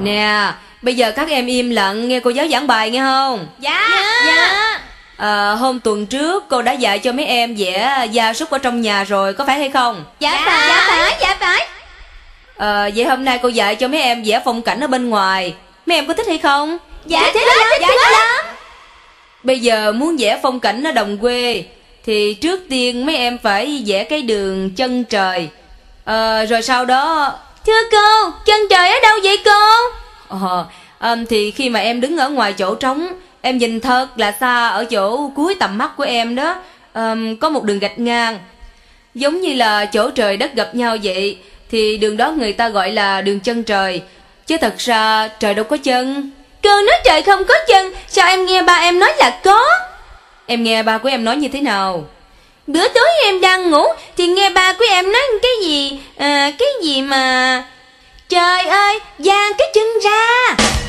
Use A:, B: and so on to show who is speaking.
A: Nè, bây giờ các em im lặng nghe cô giáo giảng bài nghe không?
B: Dạ.
A: Hôm tuần trước cô đã dạy cho mấy em vẽ gia súc ở trong nhà rồi, có phải hay không?
B: Dạ phải.
A: Vậy hôm nay cô dạy cho mấy em vẽ phong cảnh ở bên ngoài. Mấy em có thích hay không?
B: Dạ thích lắm.
A: Bây giờ muốn vẽ phong cảnh ở đồng quê thì trước tiên mấy em phải vẽ cái đường chân trời. Rồi sau đó...
B: Thưa cô, chân trời ở đâu vậy cô?
A: Thì khi mà em đứng ở ngoài chỗ trống, em nhìn thật là xa ở chỗ cuối tầm mắt của em đó, có một đường gạch ngang, giống như là chỗ trời đất gặp nhau vậy. Thì đường đó người ta gọi là đường chân trời. Chứ thật ra trời đâu có chân.
B: Cô nói trời không có chân, sao em nghe ba em nói là có?
A: Em nghe ba của em nói như thế nào?
B: Bữa tối em đang ngủ thì nghe ba của em nói cái gì mà trời ơi, giang cái chân ra.